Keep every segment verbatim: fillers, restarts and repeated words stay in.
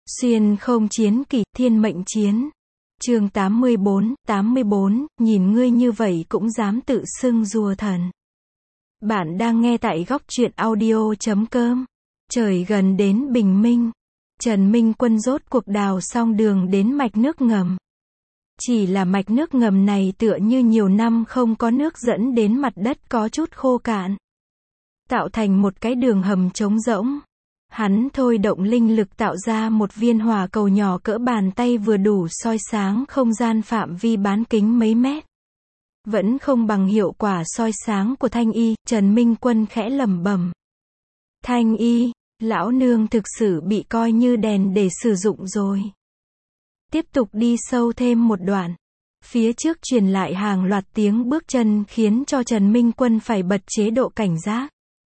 Xuyên không chiến kỷ, thiên mệnh chiến. Chương tám mươi bốn, tám mươi bốn, nhìn ngươi như vậy cũng dám tự xưng rùa thần. Bạn đang nghe tại góc truyện audio chấm com. Trời gần đến bình minh. Trần Minh Quân rốt cuộc đào xong đường đến mạch nước ngầm. Chỉ là mạch nước ngầm này tựa như nhiều năm không có nước dẫn đến mặt đất có chút khô cạn. Tạo thành một cái đường hầm trống rỗng. Hắn thôi động linh lực tạo ra một viên hỏa cầu nhỏ cỡ bàn tay vừa đủ soi sáng không gian phạm vi bán kính mấy mét. Vẫn không bằng hiệu quả soi sáng của Thanh Y, Trần Minh Quân khẽ lẩm bẩm. Thanh Y, lão nương thực sự bị coi như đèn để sử dụng rồi. Tiếp tục đi sâu thêm một đoạn. Phía trước truyền lại hàng loạt tiếng bước chân khiến cho Trần Minh Quân phải bật chế độ cảnh giác.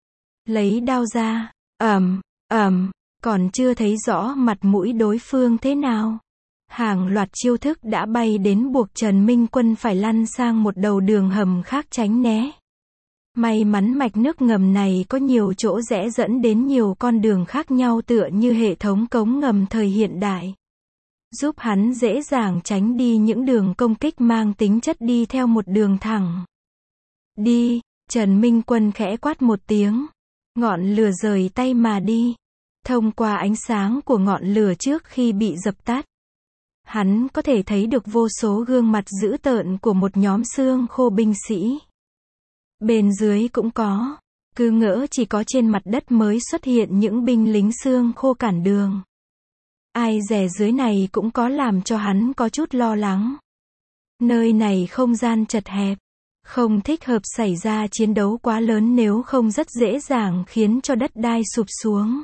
Lấy đao ra, ầm, ầm, còn chưa thấy rõ mặt mũi đối phương thế nào. Hàng loạt chiêu thức đã bay đến buộc Trần Minh Quân phải lăn sang một đầu đường hầm khác tránh né. May mắn mạch nước ngầm này có nhiều chỗ rẽ dẫn đến nhiều con đường khác nhau tựa như hệ thống cống ngầm thời hiện đại. Giúp hắn dễ dàng tránh đi những đường công kích mang tính chất đi theo một đường thẳng. Đi, Trần Minh Quân khẽ quát một tiếng. Ngọn lửa rời tay mà đi. Thông qua ánh sáng của ngọn lửa trước khi bị dập tắt, hắn có thể thấy được vô số gương mặt dữ tợn của một nhóm xương khô binh sĩ. Bên dưới cũng có, cứ ngỡ chỉ có trên mặt đất mới xuất hiện những binh lính xương khô cản đường. Ai dè dưới này cũng có làm cho hắn có chút lo lắng. Nơi này không gian chật hẹp, không thích hợp xảy ra chiến đấu quá lớn nếu không rất dễ dàng khiến cho đất đai sụp xuống.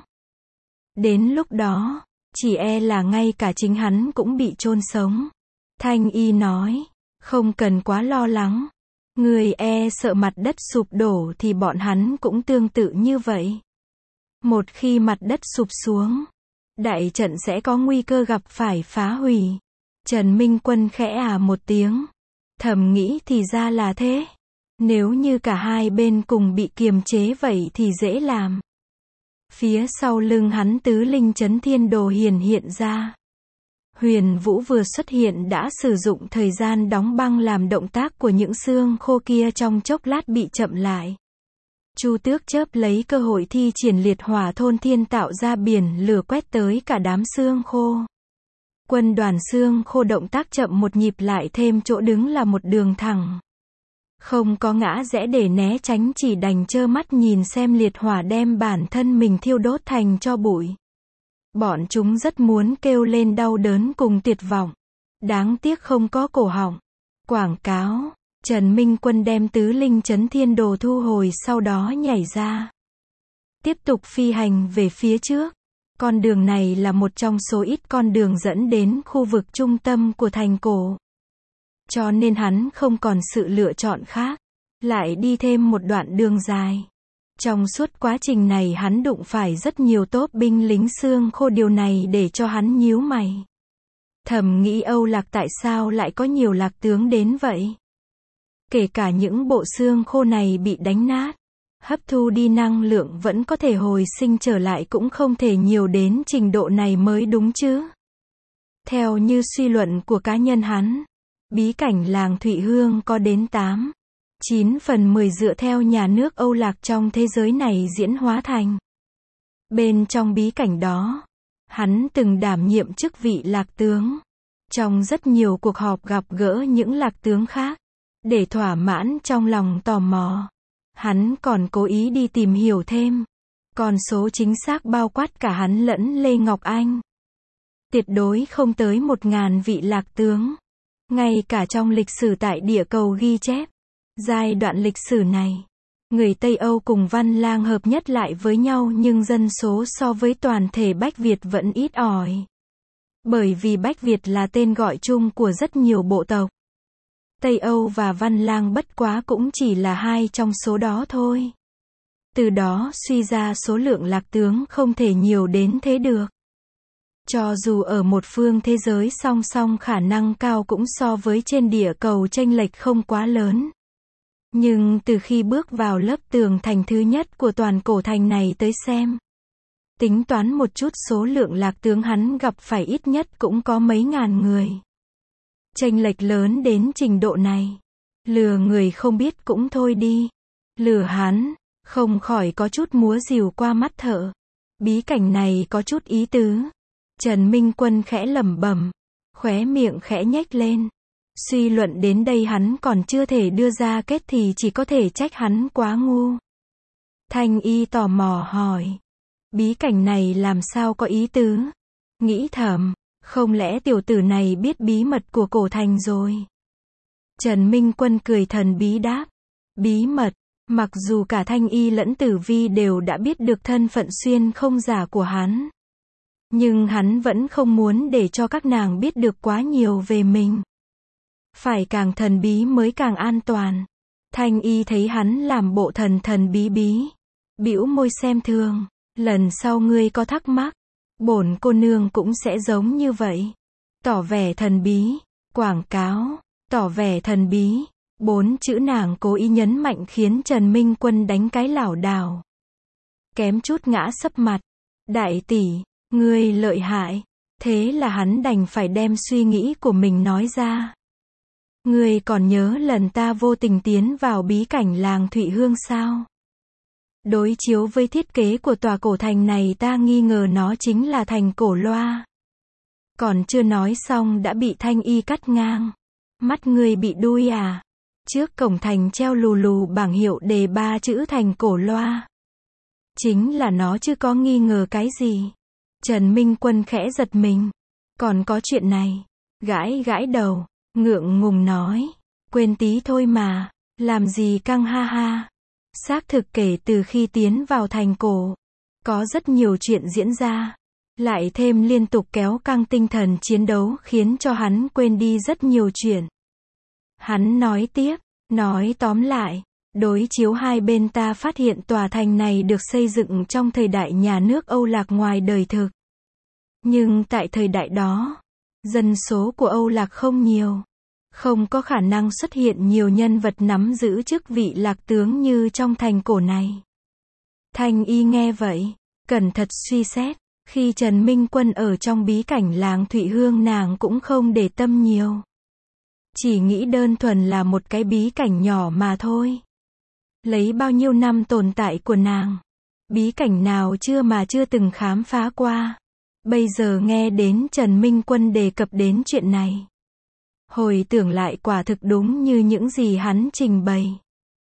Đến lúc đó, chỉ e là ngay cả chính hắn cũng bị chôn sống. Thanh Y nói, không cần quá lo lắng. Người e sợ mặt đất sụp đổ thì bọn hắn cũng tương tự như vậy. Một khi mặt đất sụp xuống, đại trận sẽ có nguy cơ gặp phải phá hủy. Trần Minh Quân khẽ à một tiếng. Thầm nghĩ thì ra là thế. Nếu như cả hai bên cùng bị kiềm chế vậy thì dễ làm. Phía sau lưng hắn tứ linh chấn thiên đồ hiển hiện ra. Huyền Vũ vừa xuất hiện đã sử dụng thời gian đóng băng làm động tác của những xương khô kia trong chốc lát bị chậm lại. Chu Tước chớp lấy cơ hội thi triển liệt hỏa thôn thiên tạo ra biển lửa quét tới cả đám xương khô. Quân đoàn xương khô động tác chậm một nhịp lại thêm chỗ đứng là một đường thẳng. Không có ngã rẽ để né tránh, chỉ đành trơ mắt nhìn xem liệt hỏa đem bản thân mình thiêu đốt thành tro bụi. Bọn chúng rất muốn kêu lên đau đớn cùng tuyệt vọng. Đáng tiếc không có cổ họng. Quảng cáo, Trần Minh Quân đem tứ linh chấn thiên đồ thu hồi sau đó nhảy ra. Tiếp tục phi hành về phía trước. Con đường này là một trong số ít con đường dẫn đến khu vực trung tâm của thành cổ. Cho nên hắn không còn sự lựa chọn khác. Lại đi thêm một đoạn đường dài. Trong suốt quá trình này hắn đụng phải rất nhiều tốp binh lính xương khô, điều này để cho hắn nhíu mày. Thầm nghĩ Âu Lạc tại sao lại có nhiều lạc tướng đến vậy? Kể cả những bộ xương khô này bị đánh nát, hấp thu đi năng lượng vẫn có thể hồi sinh trở lại, cũng không thể nhiều đến trình độ này mới đúng chứ. Theo như suy luận của cá nhân hắn, bí cảnh làng Thụy Hương có đến tám, chín phần mười dựa theo nhà nước Âu Lạc trong thế giới này diễn hóa thành. Bên trong bí cảnh đó, hắn từng đảm nhiệm chức vị lạc tướng. Trong rất nhiều cuộc họp gặp gỡ những lạc tướng khác, để thỏa mãn trong lòng tò mò, hắn còn cố ý đi tìm hiểu thêm. Con số chính xác bao quát cả hắn lẫn Lê Ngọc Anh. Tuyệt đối không tới một ngàn vị lạc tướng. Ngay cả trong lịch sử tại địa cầu ghi chép, giai đoạn lịch sử này, người Tây Âu cùng Văn Lang hợp nhất lại với nhau nhưng dân số so với toàn thể Bách Việt vẫn ít ỏi. Bởi vì Bách Việt là tên gọi chung của rất nhiều bộ tộc. Tây Âu và Văn Lang bất quá cũng chỉ là hai trong số đó thôi. Từ đó suy ra số lượng lạc tướng không thể nhiều đến thế được. Cho dù ở một phương thế giới song song khả năng cao cũng so với trên địa cầu chênh lệch không quá lớn. Nhưng từ khi bước vào lớp tường thành thứ nhất của toàn cổ thành này tới xem, Tính toán một chút số lượng lạc tướng hắn gặp phải ít nhất cũng có mấy ngàn người. Chênh lệch lớn đến trình độ này. Lừa người không biết cũng thôi đi. Lừa hắn, không khỏi có chút múa rìu qua mắt thợ. Bí cảnh này có chút ý tứ. Trần Minh Quân khẽ lẩm bẩm, khóe miệng khẽ nhếch lên. Suy luận đến đây hắn còn chưa thể đưa ra kết thì chỉ có thể trách hắn quá ngu. Thanh Y tò mò hỏi. Bí cảnh này làm sao có ý tứ? Nghĩ thầm, không lẽ tiểu tử này biết bí mật của cổ thành rồi? Trần Minh Quân cười thần bí đáp. Bí mật, mặc dù cả Thanh Y lẫn Tử Vi đều đã biết được thân phận xuyên không giả của hắn. Nhưng hắn vẫn không muốn để cho các nàng biết được quá nhiều về mình. Phải càng thần bí mới càng an toàn. Thanh Y thấy hắn làm bộ thần thần bí bí. Bĩu môi xem thường. Lần sau ngươi có thắc mắc, bổn cô nương cũng sẽ giống như vậy. Tỏ vẻ thần bí, quảng cáo, tỏ vẻ thần bí. Bốn chữ nàng cố ý nhấn mạnh khiến Trần Minh Quân đánh cái lảo đảo. Kém chút ngã sấp mặt. Đại tỷ, ngươi lợi hại. Thế là hắn đành phải đem suy nghĩ của mình nói ra. Ngươi còn nhớ lần ta vô tình tiến vào bí cảnh làng Thụy Hương sao? Đối chiếu với thiết kế của tòa cổ thành này ta nghi ngờ nó chính là thành cổ loa. Còn chưa nói xong đã bị Thanh Y cắt ngang. Mắt ngươi bị đuôi à? Trước cổng thành treo lù lù bảng hiệu đề ba chữ thành cổ loa. Chính là nó chứ có nghi ngờ cái gì. Trần Minh Quân khẽ giật mình. Còn có chuyện này. Gãi gãi đầu, ngượng ngùng nói. Quên tí thôi mà, làm gì căng ha ha. Xác thực kể từ khi tiến vào thành cổ, có rất nhiều chuyện diễn ra. Lại thêm liên tục kéo căng tinh thần chiến đấu khiến cho hắn quên đi rất nhiều chuyện. Hắn nói tiếp, nói tóm lại, đối chiếu hai bên ta phát hiện tòa thành này được xây dựng trong thời đại nhà nước Âu Lạc ngoài đời thực. Nhưng tại thời đại đó, dân số của Âu Lạc không nhiều. Không có khả năng xuất hiện nhiều nhân vật nắm giữ chức vị lạc tướng như trong thành cổ này. Thanh Y nghe vậy, cẩn thận suy xét, khi Trần Minh Quân ở trong bí cảnh làng Thụy Hương nàng cũng không để tâm nhiều. Chỉ nghĩ đơn thuần là một cái bí cảnh nhỏ mà thôi. Lấy bao nhiêu năm tồn tại của nàng, bí cảnh nào chưa mà chưa từng khám phá qua. Bây giờ nghe đến Trần Minh Quân đề cập đến chuyện này. Hồi tưởng lại quả thực đúng như những gì hắn trình bày.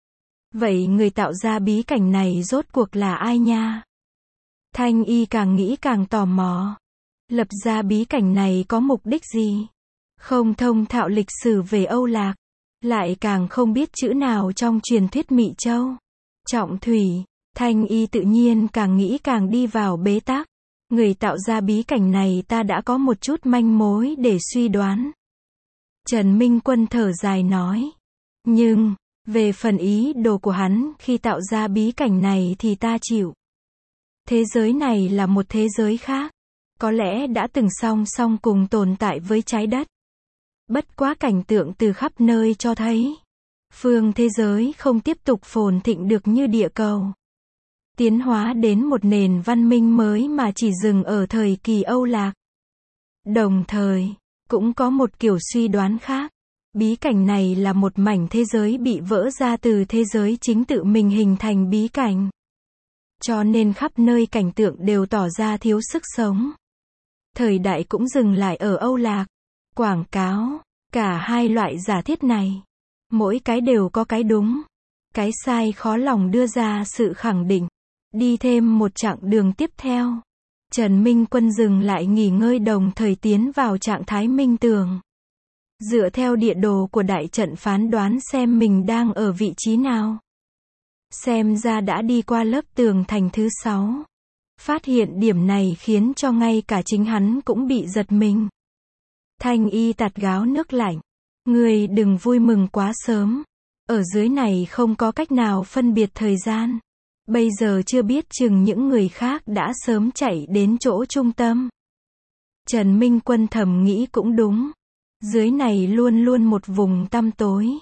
Vậy người tạo ra bí cảnh này rốt cuộc là ai nha? Thanh Y càng nghĩ càng tò mò. Lập ra bí cảnh này có mục đích gì? Không thông thạo lịch sử về Âu Lạc. Lại càng không biết chữ nào trong truyền thuyết Mị Châu. Trọng thủy, Thanh Y tự nhiên càng nghĩ càng đi vào bế tắc. Người tạo ra bí cảnh này ta đã có một chút manh mối để suy đoán. Trần Minh Quân thở dài nói. Nhưng, về phần ý đồ của hắn khi tạo ra bí cảnh này thì ta chịu. Thế giới này là một thế giới khác. Có lẽ đã từng song song cùng tồn tại với trái đất. Bất quá cảnh tượng từ khắp nơi cho thấy. Phương thế giới không tiếp tục phồn thịnh được như địa cầu. Tiến hóa đến một nền văn minh mới mà chỉ dừng ở thời kỳ Âu Lạc. Đồng thời, cũng có một kiểu suy đoán khác. Bí cảnh này là một mảnh thế giới bị vỡ ra từ thế giới chính tự mình hình thành bí cảnh. Cho nên khắp nơi cảnh tượng đều tỏ ra thiếu sức sống. Thời đại cũng dừng lại ở Âu Lạc. Quảng cáo, cả hai loại giả thiết này. Mỗi cái đều có cái đúng. Cái sai khó lòng đưa ra sự khẳng định. Đi thêm một chặng đường tiếp theo. Trần Minh Quân dừng lại nghỉ ngơi đồng thời tiến vào trạng thái minh tưởng. Dựa theo địa đồ của đại trận phán đoán xem mình đang ở vị trí nào. Xem ra đã đi qua lớp tường thành thứ sáu. Phát hiện điểm này khiến cho ngay cả chính hắn cũng bị giật mình. Thanh Y tạt gáo nước lạnh. Ngươi đừng vui mừng quá sớm. Ở dưới này không có cách nào phân biệt thời gian. Bây giờ chưa biết chừng những người khác đã sớm chạy đến chỗ trung tâm. Trần Minh Quân thầm nghĩ cũng đúng. Dưới này luôn luôn một vùng tăm tối.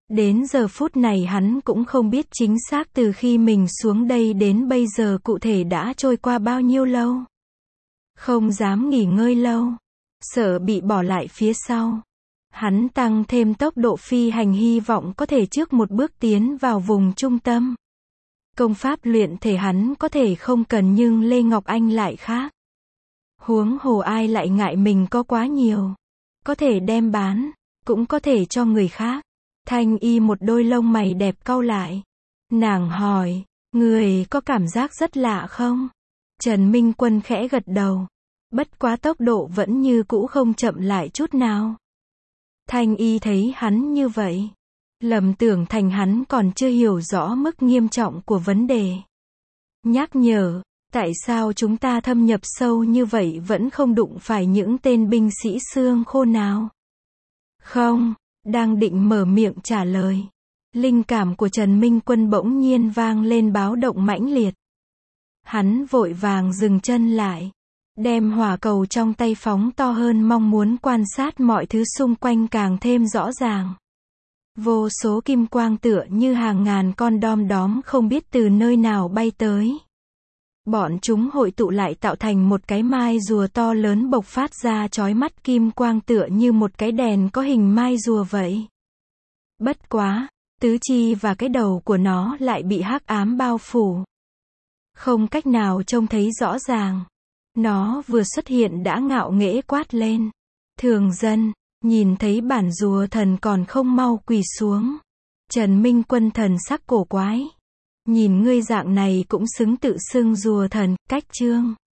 Đến giờ phút này hắn cũng không biết chính xác từ khi mình xuống đây đến bây giờ cụ thể đã trôi qua bao nhiêu lâu. Không dám nghỉ ngơi lâu, sợ bị bỏ lại phía sau. Hắn tăng thêm tốc độ phi hành hy vọng có thể trước một bước tiến vào vùng trung tâm. Công pháp luyện thể hắn có thể không cần nhưng Lê Ngọc Anh lại khác. Huống hồ ai lại ngại mình có quá nhiều. Có thể đem bán, cũng có thể cho người khác. Thanh Y một đôi lông mày đẹp cau lại. Nàng hỏi, người có cảm giác rất lạ không? Trần Minh Quân khẽ gật đầu. Bất quá tốc độ vẫn như cũ không chậm lại chút nào. Thanh Y thấy hắn như vậy, lầm tưởng thành hắn còn chưa hiểu rõ mức nghiêm trọng của vấn đề. Nhắc nhở, tại sao chúng ta thâm nhập sâu như vậy vẫn không đụng phải những tên binh sĩ xương khô nào? Không, đang định mở miệng trả lời. Linh cảm của Trần Minh Quân bỗng nhiên vang lên báo động mãnh liệt. Hắn vội vàng dừng chân lại, đem hỏa cầu trong tay phóng to hơn mong muốn quan sát mọi thứ xung quanh càng thêm rõ ràng. Vô số kim quang tựa như hàng ngàn con đom đóm không biết từ nơi nào bay tới. Bọn chúng hội tụ lại tạo thành một cái mai rùa to lớn bộc phát ra chói mắt kim quang tựa như một cái đèn có hình mai rùa vậy. Bất quá, tứ chi và cái đầu của nó lại bị hắc ám bao phủ. Không cách nào trông thấy rõ ràng. Nó vừa xuất hiện đã ngạo nghễ quát lên. Thường dân, nhìn thấy bản rùa thần còn không mau quỳ xuống. Trần Minh Quân thần sắc cổ quái. Nhìn ngươi dạng này cũng xứng tự xưng rùa thần, cách trương.